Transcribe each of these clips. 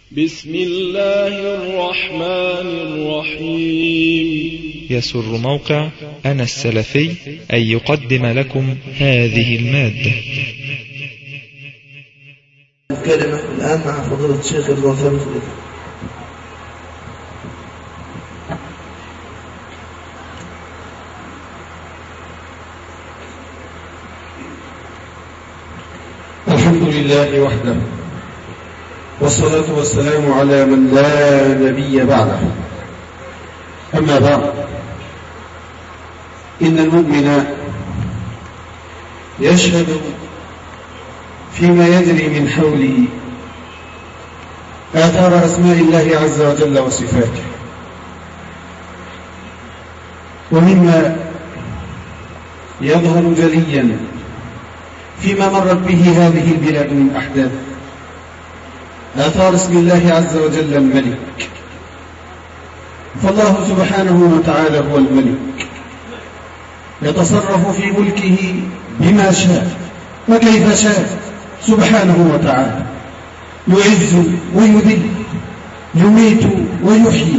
بسم الله الرحمن الرحيم. يسر موقع أنا السلفي أن يقدم لكم هذه المادة. الكلمة الآن مع فضيلة الشيخ الوفاء. الحمد لله وحده، والصلاة والسلام على من لا نبي بعده. أما بعد، إن المؤمن يشهد فيما يجري من حوله آثار أسماء الله عز وجل وصفاته، ومما يظهر جليا فيما مرت به هذه البلاد من أحداث آثار اسم الله عز وجل الملك. فالله سبحانه وتعالى هو الملك، يتصرف في ملكه بما شاء وكيف شاء سبحانه وتعالى، يعز ويذل، يميت ويحيي،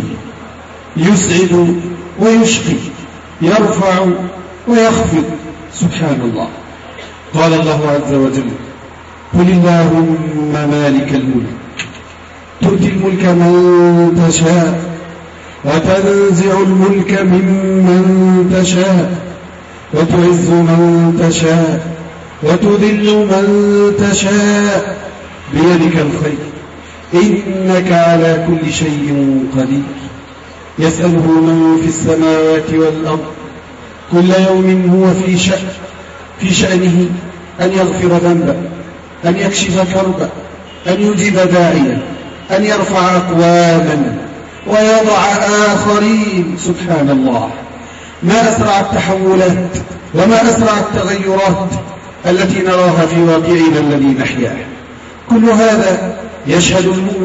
يسعد ويشقي، يرفع ويخفض سبحان الله. قال الله عز وجل: قل اللهم مالك الملك تؤتي الملك من تشاء وتنزع الملك ممن تشاء وتعز من تشاء وتذل من تشاء بيدك الخير إنك على كل شيء قدير. يسأله من في السماوات والأرض كل يوم هو في شأنه أن يغفر ذنبا، أن يكشف كربا، أن يجيب داعيا، أن يرفع أقواما ويضع آخرين. سبحان الله، ما أسرع التحولات وما أسرع التغيرات التي نراها في واقعنا الذي نحياه. كل هذا يشهد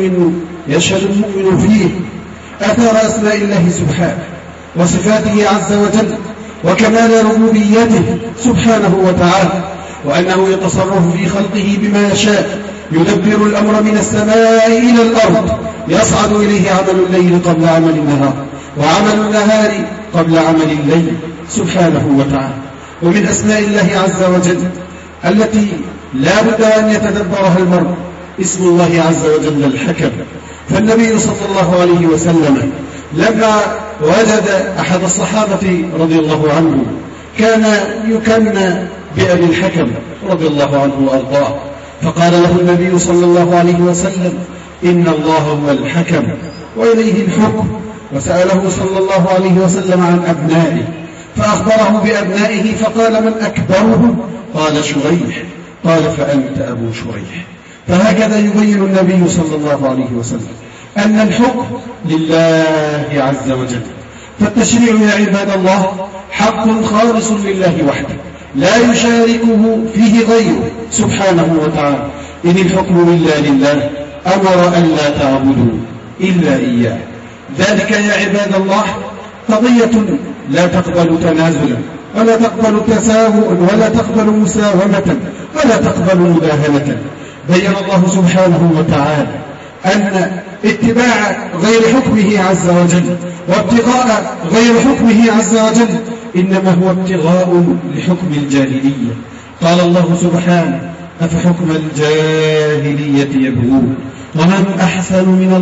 المؤمن فيه آثار أسماء الله سبحانه وصفاته عز وجل وكمال ربوبيته سبحانه وتعالى، وأنه يتصرف في خلقه بما يشاء، يدبر الأمر من السماء إلى الأرض، يصعد إليه عمل الليل قبل عمل النهار، وعمل النهار قبل عمل الليل سبحانه وتعالى. ومن أسماء الله عز وجل التي لا بد أن يتدبرها المرء اسم الله عز وجل الحكم. فالنبي صلى الله عليه وسلم لما وجد أحد الصحابة رضي الله عنه كان يكنى بأبي الحكم رضي الله عنه وأرضاه، فقال له النبي صلى الله عليه وسلم: إن الله هو الحكم وإليه الحكم. وسأله صلى الله عليه وسلم عن أبنائه فأخبره بأبنائه، فقال: من أكبرهم؟ قال: شريح. قال: فأنت أبو شريح. فهكذا يبين النبي صلى الله عليه وسلم أن الحكم لله عز وجل. فالتشريع يا عباد الله حق خالص لله وحده، لا يشاركه فيه غيره سبحانه وتعالى. إن الحكم إلا لله، أمر أن لا تعبدوا إلا إياه. ذلك يا عباد الله قضية لا تقبل تنازلا، ولا تقبل تساهلا، ولا تقبل مساومة، ولا تقبل مداهنة. بين الله سبحانه وتعالى أن اتباع غير حكمه عز وجل وابتغاء غير حكمه عز وجل إنما هو ابتغاء لحكم الجاهلية. قال الله سبحانه: أفحكم الجاهلية يبغون ومن أحسن من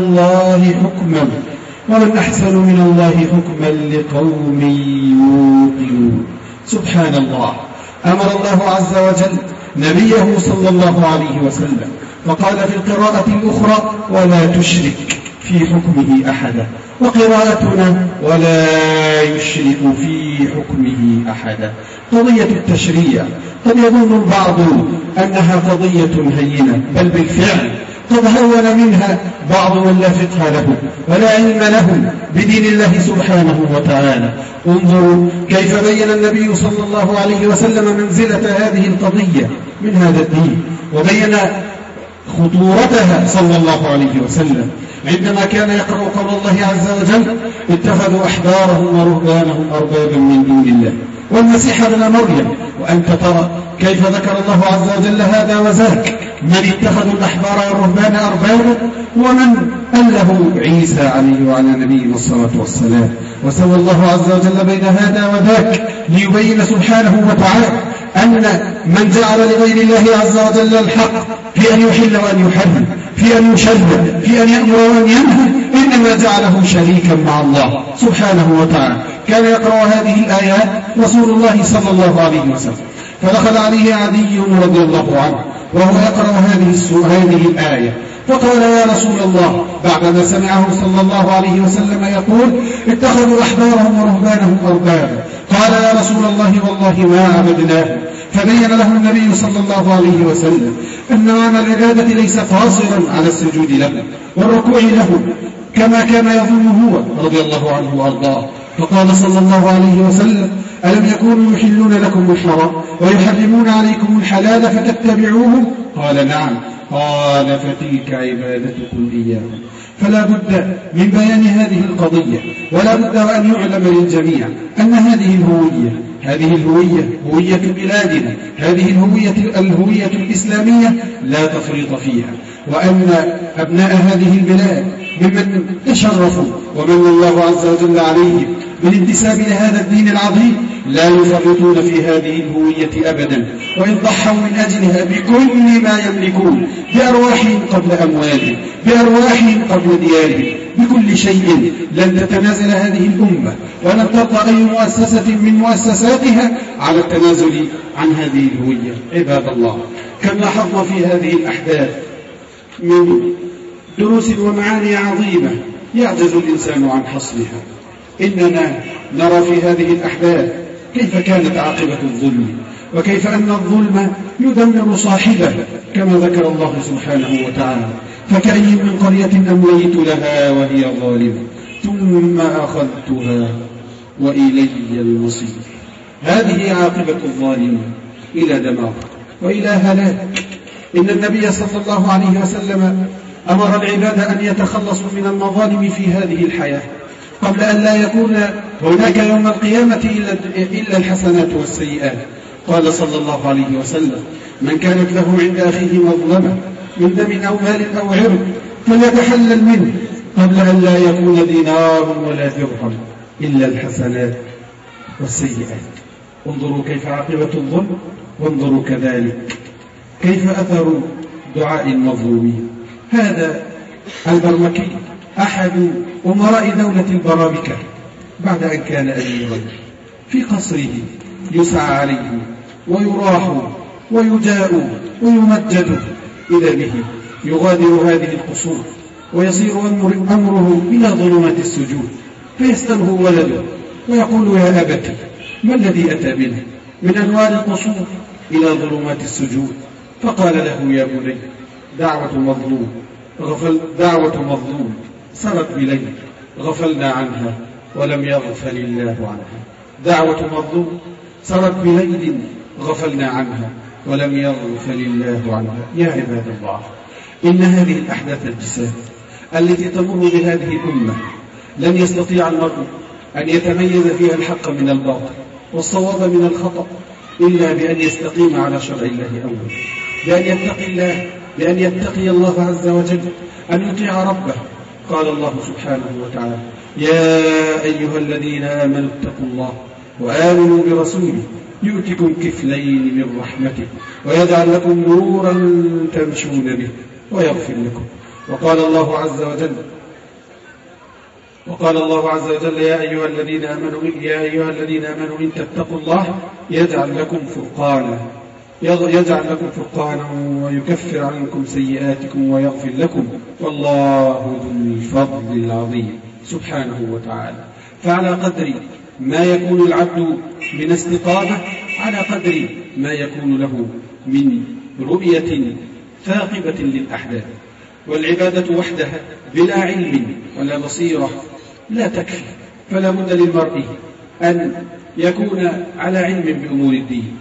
الله حكما لقوم يوقنون. سبحان الله. أمر الله عز وجل نبيه صلى الله عليه وسلم وقال في القراءة الأخرى: ولا تشرك في حكمه أحدا. وقراءتنا: ولا يشرك في حكمه أحدا. قضية التشريع قد يظن البعض أنها قضية هينة، بل بالفعل قد هون منها بعض من لا فقه له ولا علم له بدين الله سبحانه وتعالى. انظروا كيف بين النبي صلى الله عليه وسلم منزلة هذه القضية من هذا الدين، وبين خطورتها صلى الله عليه وسلم عندما كان يقرأ قول الله عز وجل: اتخذوا أحبارهم ورهبانهم أربابا من دون الله والمسيح ابن مريم. وأنت ترى كيف ذكر الله عز وجل هذا وذاك، من اتخذوا الأحبار والرهبان أربابا ومن أله عيسى عليه وعلى نبينا الصلاة والسلام. وسوى الله عز وجل بين هذا وذاك ليبين سبحانه وتعالى أن من جعل لغير الله عز وجل الحق في أن يحل وأن يحرم، في أن يشرع، في أن يأمر وأن ينهى، إنما جعله شريكا مع الله سبحانه وتعالى. كان يقرأ هذه الآيات رسول الله صلى الله عليه وسلم، فدخل عليه عدي رضي الله عنه وهو يقرأ هذه الآية، فقال يا رسول الله بعدما سمعه صلى الله عليه وسلم يقول اتخذوا أحبارهم ورهبانهم أربابا، قال يا رسول الله والله ما عبدناه. فبين له النبي صلى الله عليه وسلم أن معنى العبادة ليس قاصرا على السجود له والركوع له كما كان يظن هو رضي الله عنه وأرضاه. فقال صلى الله عليه وسلم ألم يكونوا يحلون لكم الحرام ويحرمون عليكم الحلال فتتبعوهم؟ قال نعم. قال فتلك عبادتكم إياهم. فلا بد من بيان هذه القضية، ولا بد وأن يعلم للجميع أن هذه الهوية هوية بلادنا، هذه الهوية الإسلامية لا تفريط فيها، وأن أبناء هذه البلاد ممن تشرفوا ومن الله عز وجل عليهم بالانتساب لهذا الدين العظيم لا يفرطون في هذه الهوية أبدا، وإن ضحوا من أجلها بكل ما يملكون، بأرواحهم قبل أموالهم، بأرواحهم قبل ديارهم، بكل شيء، لن تتنازل هذه الأمة ولن ترضى أي مؤسسة من مؤسساتها على التنازل عن هذه الهوية. عباد الله، كم لاحظنا في هذه الأحداث من دروس ومعاني عظيمة يعجز الإنسان عن حصرها. إننا نرى في هذه الأحداث كيف كانت عاقبة الظلم، وكيف أن الظلم يدمر صاحبه كما ذكر الله سبحانه وتعالى فكأي من قرية أمليت لها وهي ظالمة ثم أخذتها وإلي المصير. هذه عاقبة الظالم، إلى دمار وإلى هلاك. إن النبي صلى الله عليه وسلم أمر العباد أن يتخلصوا من المظالم في هذه الحياة قبل أن لا يكون هناك يوم القيامة إلا الحسنات والسيئات. قال صلى الله عليه وسلم من كانت له عند أخيه مظلمة من دم أو مال أو عرض فليتحلل منه قبل أن لا يكون دينار ولا درهم إلا الحسنات والسيئات. انظروا كيف عاقبة الظلم، وانظروا كذلك كيف أثر دعاء المظلومين. هذا البرمكي أحد أمراء دولة البرامكة بعد أن كان أميرا في قصره يسعى عليه ويراح ويجاء ويمجد، إذا به يغادر هذه القصور ويصير أمره إلى ظلمات السجود، فيسأله ولده ويقول يا أبت ما الذي أتى منه من أنوار القصور إلى ظلمات السجود؟ فقال له يا بني دعوة مظلوم سرت بليل غفلنا عنها ولم يغفل الله عنها. دعوة مظلوم سرت بليل غفلنا عنها ولم يغفل الله عنها. يا عباد الله، إن هذه الأحداث الجسام التي تمر بهذه الأمة لن يستطيع المرء أن يتميز فيها الحق من الباطل والصواب من الخطأ إلا بأن يستقيم على شرع الله أولا، بأن يتقي الله عز وجل، أن يطيع ربه. قال الله سبحانه وتعالى يا أيها الذين آمنوا اتقوا الله وآمنوا برسوله يؤتكم كفلين من رحمته ويجعل لكم نورا تمشون به ويغفر لكم. وقال الله عز وجل يا أيها الذين آمنوا إن تتقوا الله يجعل لكم فرقانا ويكفر عنكم سيئاتكم ويغفر لكم والله ذو الفضل العظيم سبحانه وتعالى. فعلى قدر ما يكون العبد من استقامة على قدر ما يكون له من رؤية ثاقبة للأحداث. والعبادة وحدها بلا علم ولا بصيرة لا تكفي، فلا بد للمرء أن يكون على علم بأمور الدين.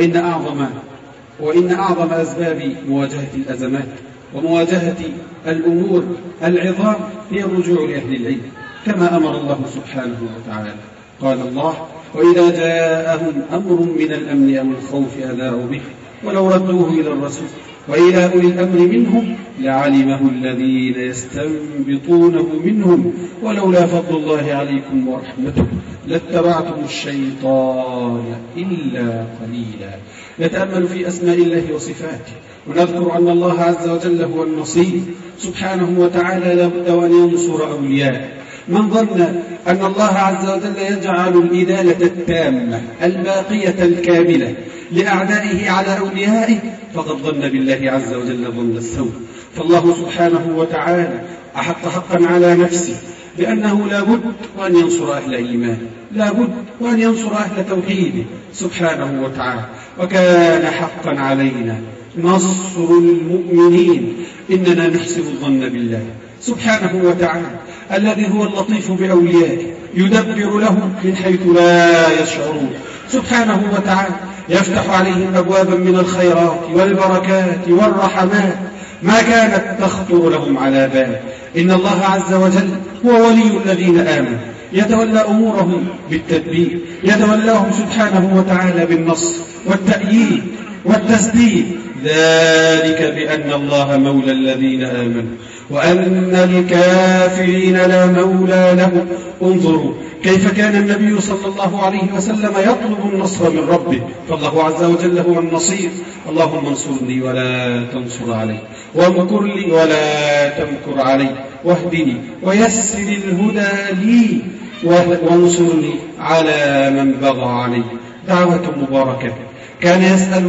وإن أعظم أسباب مواجهة الأزمات ومواجهة الأمور العظام هي الرجوع لأهل العلم، كما أمر الله سبحانه وتعالى. قال الله وإذا جاءهم أمر من الأمن أو الخوف أذاعوا به ولو ردوه إلى الرسول وإلى أولي الأمر منهم لعلمه الذين يستنبطونه منهم ولولا فضل الله عليكم ورحمته لاتبعتم الشيطان إلا قليلا. نتأمل في أسماء الله وصفاته ونذكر أن الله عز وجل هو النصير سبحانه وتعالى، لابد وأن ينصر أولياء. من ظن أن الله عز وجل يجعل الإدالة التامة الباقية الكاملة لأعدائه على أوليائه فقد ظن بالله عز وجل ظن السوء. فالله سبحانه وتعالى أحق حقا على نفسه بأنه لا بد وأن ينصر أهل إيمانه، لا بد وأن ينصر أهل توحيده سبحانه وتعالى. وكان حقا علينا نصر المؤمنين، إننا نحسن الظن بالله سبحانه وتعالى الذي هو اللطيف بأوليائه، يدبر لهم من حيث لا يشعرون سبحانه وتعالى، يفتح عليهم أبوابا من الخيرات والبركات والرحمات ما كانت تخطر لهم على بال. إن الله عز وجل هو ولي الذين آمنوا، يتولى أمورهم بالتدبير، يتولاهم سبحانه وتعالى بالنصر والتأييد والتسديد، ذلك بأن الله مولى الذين آمنوا وأن الكافرين لا مولى لهم. انظروا كيف كان النبي صلى الله عليه وسلم يطلب النصر من ربه، فالله عز وجل هو النصير. اللهم انصرني ولا تنصر علي، وامكر لي ولا تمكر علي، واهدني ويسر الهدى لي، وانصرني على من بغى علي. دعوة مباركة كان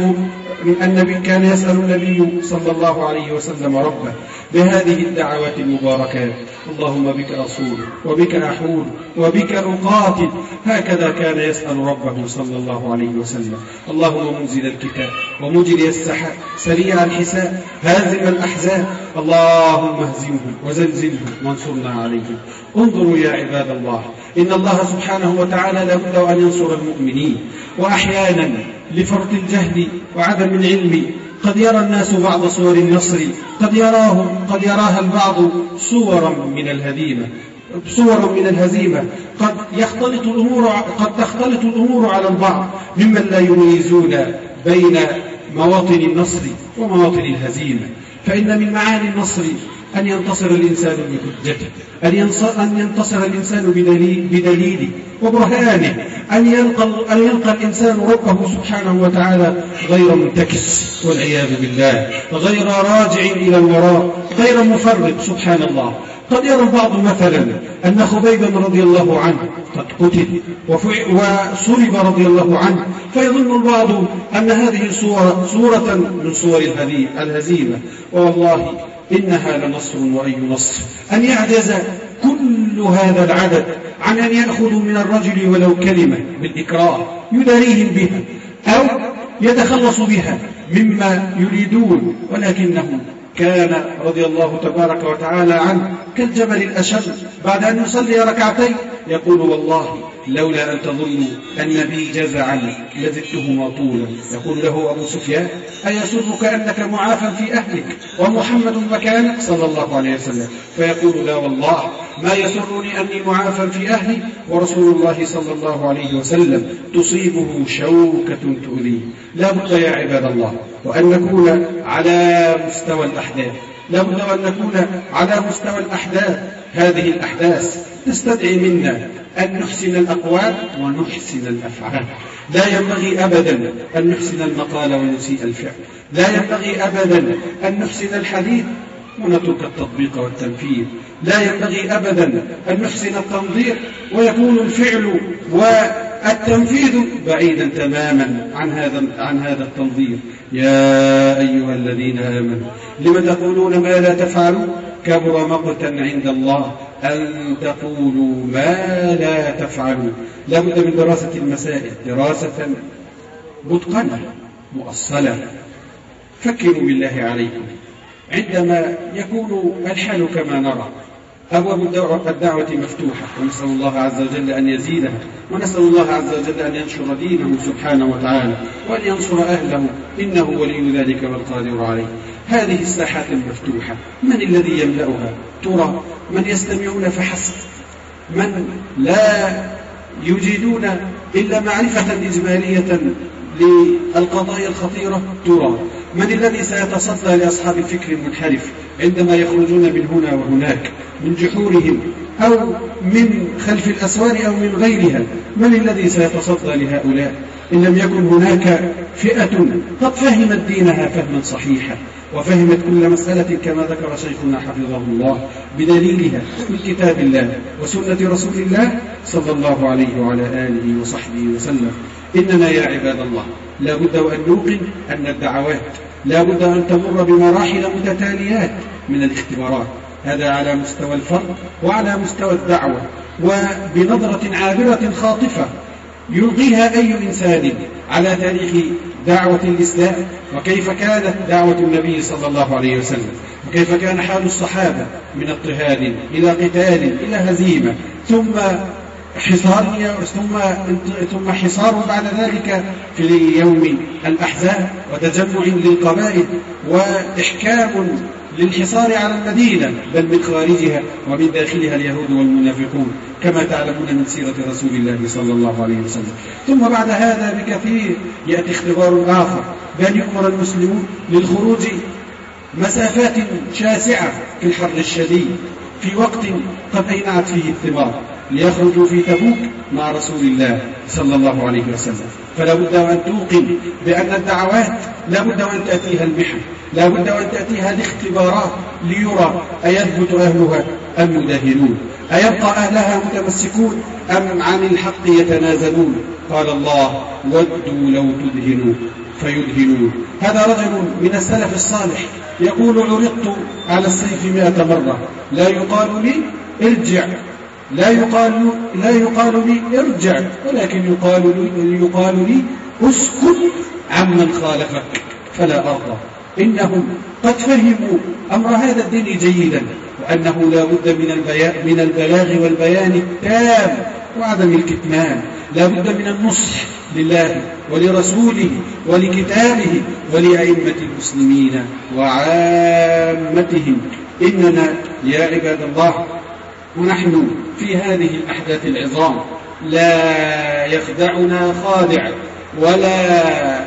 يسأل النبي صلى الله عليه وسلم ربه بهذه الدعوات المباركات: اللهم بك أصول وبك أحول وبك أقاتل. هكذا كان يسأل ربه صلى الله عليه وسلم. اللهم منزل الكتاب ومجري السحاب سريع الحساب هازم الأحزاب، اللهم اهزمهم وزلزلهم وانصرنا عليهم. انظروا يا عباد الله، إن الله سبحانه وتعالى لابد أن ينصر المؤمنين، وأحيانا لفرط الجهل وعدم العلم قد يرى الناس بعض صور النصر، قد يراها البعض صورا من الهزيمة، قد تختلط الأمور على البعض ممن لا يميزون بين مواطن النصر ومواطن الهزيمة. فإن من معاني النصر أن ينتصر الإنسان بحجته، أن ينتصر الإنسان بدليله وبرهانه، أن يلقى الإنسان ربه سبحانه وتعالى غير منتكس والعياذ بالله، غير راجع إلى الوراء، غير مفرط. سبحان الله، قد يرى البعض مثلا أن خبيبا رضي الله عنه قد قتل وصلب رضي الله عنه، فيظن البعض أن هذه صورة من صور الهزيمة، والله إنها لنصر وأي نصر. أن يعجز كل هذا العدد عن أن يأخذوا من الرجل ولو كلمة بالإكراه يداريهم بها أو يتخلص بها مما يريدون، ولكنه كان رضي الله تبارك وتعالى عنه كالجبل الأشد بعد أن يصلي ركعتين يقول: والله لولا أن تظنوا أن بي جزعا لزدته طولا. يقول له أبو سفيان: أيسرك أنك معافى في أهلك ومحمد مكانك صلى الله عليه وسلم؟ فيقول: لا والله ما يسرني أني معافى في أهلي ورسول الله صلى الله عليه وسلم تصيبه شوكة تؤذيه. لا بد يا عباد الله وأن نكون على مستوى الأحداث، لا بد أن نكون على مستوى الأحداث. هذه الأحداث تستدعي منا أن نحسن الأقوال ونحسن الأفعال. لا ينبغي أبدا أن نحسن المقال ونسيء الفعل، لا ينبغي أبدا أن نحسن الحديث ونترك التطبيق والتنفيذ، لا ينبغي أبدا أن نحسن التنظير ويكون الفعل والتنفيذ بعيدا تماما عن هذا التنظير. يا أيها الذين آمنوا لم تقولون ما لا تفعلون كبر مقتا عند الله أن تقولوا ما لا تفعلون. لا بد من دراسة المسائل دراسة متقنة مؤصلة. فكروا بالله عليكم عندما يكون الحال كما نرى، أبواب الدعوة مفتوحة، ونسأل الله عز وجل أن يزيدها، ونسأل الله عز وجل أن ينشر دينه سبحانه وتعالى وأن ينصر أهله، إنه ولي ذلك والقادر عليه. هذه الساحات المفتوحة من الذي يملأها؟ ترى من يستمعون فحسب، من لا يجيدون إلا معرفة إجمالية للقضايا الخطيرة، ترى من الذي سيتصدى لأصحاب الفكر المنحرف عندما يخرجون من هنا وهناك من جحورهم أو من خلف الأسوار أو من غيرها؟ من الذي سيتصدى لهؤلاء إن لم يكن هناك فئة قد فهمت دينها فهما صحيحا وفهمت كل مسألة كما ذكر شيخنا حفظه الله بدليلها من كتاب الله وسنة رسول الله صلى الله عليه وعلى آله وصحبه وسلم. إننا يا عباد الله لا بد وأن نوقن أن الدعوات لا بد أن تمر بمراحل متتاليات من الاختبارات، هذا على مستوى الفرد وعلى مستوى الدعوة، وبنظرة عابرة خاطفة يلقيها أي إنسان على تاريخ دعوة الإسلام وكيف كانت دعوة النبي صلى الله عليه وسلم وكيف كان حال الصحابة من اضطهاد إلى قتال إلى هزيمة ثم حصار بعد ذلك في يوم الأحزاب وتجمع للقبائل وإحكام للحصار على المدينة بل من خارجها ومن داخلها اليهود والمنافقون كما تعلمون من سيرة رسول الله صلى الله عليه وسلم. ثم بعد هذا بكثير يأتي اختبار آخر بأن يؤمر المسلمون للخروج مسافات شاسعة في الحر الشديد في وقت قد أينعت فيه الثمار ليخرجوا في تبوك مع رسول الله صلى الله عليه وسلم. فلا بد أن توقن بأن الدعوات لا بد أن تأتيها المحن، لا بد أن تأتيها الاختبارات ليرى أيثبت أهلها أم يدهنون، أيبقى أهلها متمسكون أم عن الحق يتنازلون. قال الله ودوا لو تدهنوا فيدهنون. هذا رجل من السلف الصالح يقول عرضت على السيف 100 مرة لا يقال لي ارجع، لا يقال لي ارجع، ولكن يقال لي اسكت عمن خالفك فلا أرضى. إنهم قد فهموا أمر هذا الدين جيدا وأنه لا بد من البلاغ والبيان التام وعدم الكتمان، لا بد من النصح لله ولرسوله ولكتابه ولأئمة المسلمين وعامتهم. إننا يا عباد الله ونحن في هذه الأحداث العظام لا يخدعنا خادع ولا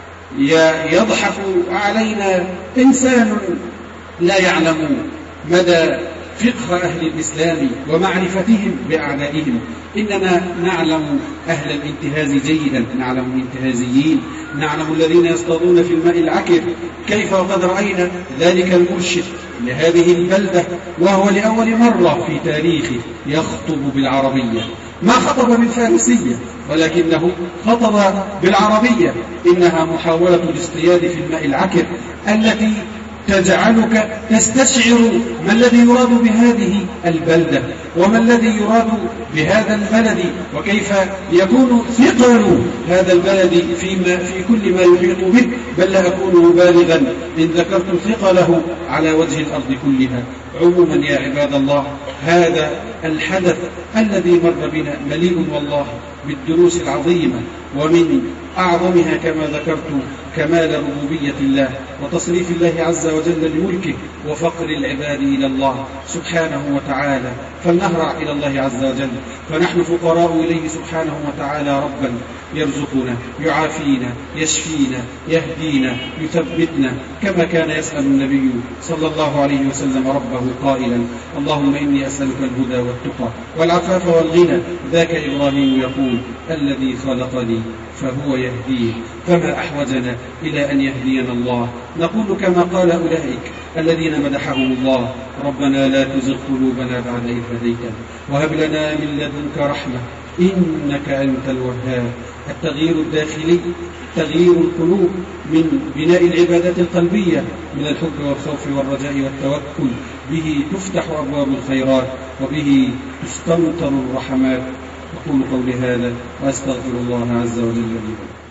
يضحك علينا إنسان لا يعلم مدى فقه أهل الإسلام ومعرفتهم بأعدائهم. إننا نعلم أهل الانتهاز جيدا، نعلم الانتهازيين، نعلم الذين يصطادون في الماء العكر كيف وقد رأينا ذلك المرشد لهذه البلدة وهو لأول مرة في تاريخه يخطب بالعربية، ما خطب بالفارسية ولكنه خطب بالعربية. إنها محاولة الاصطياد في الماء العكر التي تجعلك تستشعر ما الذي يراد بهذه البلدة وما الذي يراد بهذا البلد وكيف يكون ثقل هذا البلد في كل ما يحيط به، بل لا أكون بالغا إن ذكرت ثقله على وجه الأرض كلها. عموما يا عباد الله هذا الحدث الذي مر بنا مليء والله بالدروس العظيمة ومن أعظمها كما ذكرت كمال ربوبية الله وتصريف الله عز وجل لملكه وفقر العباد إلى الله سبحانه وتعالى. فلنهرع إلى الله عز وجل فنحن فقراء إليه سبحانه وتعالى ربا يرزقنا يعافينا يشفينا يهدينا يثبتنا كما كان يسأل النبي صلى الله عليه وسلم ربه قائلا اللهم إني أسألك الهدى والتقى والعفاف والغنى. ذاك إبراهيم يقول الذي خلقني فهو يهديه، فما أحوجنا إلى أن يهدينا الله. نقول كما قال أولئك الذين مدحهم الله ربنا لا تزغ قلوبنا بعد إذ هديتنا وهب لنا من لدنك رحمة إنك أنت الوهاب. التغيير الداخلي تغيير القلوب من بناء العبادات القلبية من الحب والخوف والرجاء والتوكل، به تفتح أبواب الخيرات وبه تستمطر الرحمات. أقول قولي هذا وأستغفر الله عز وجل لي.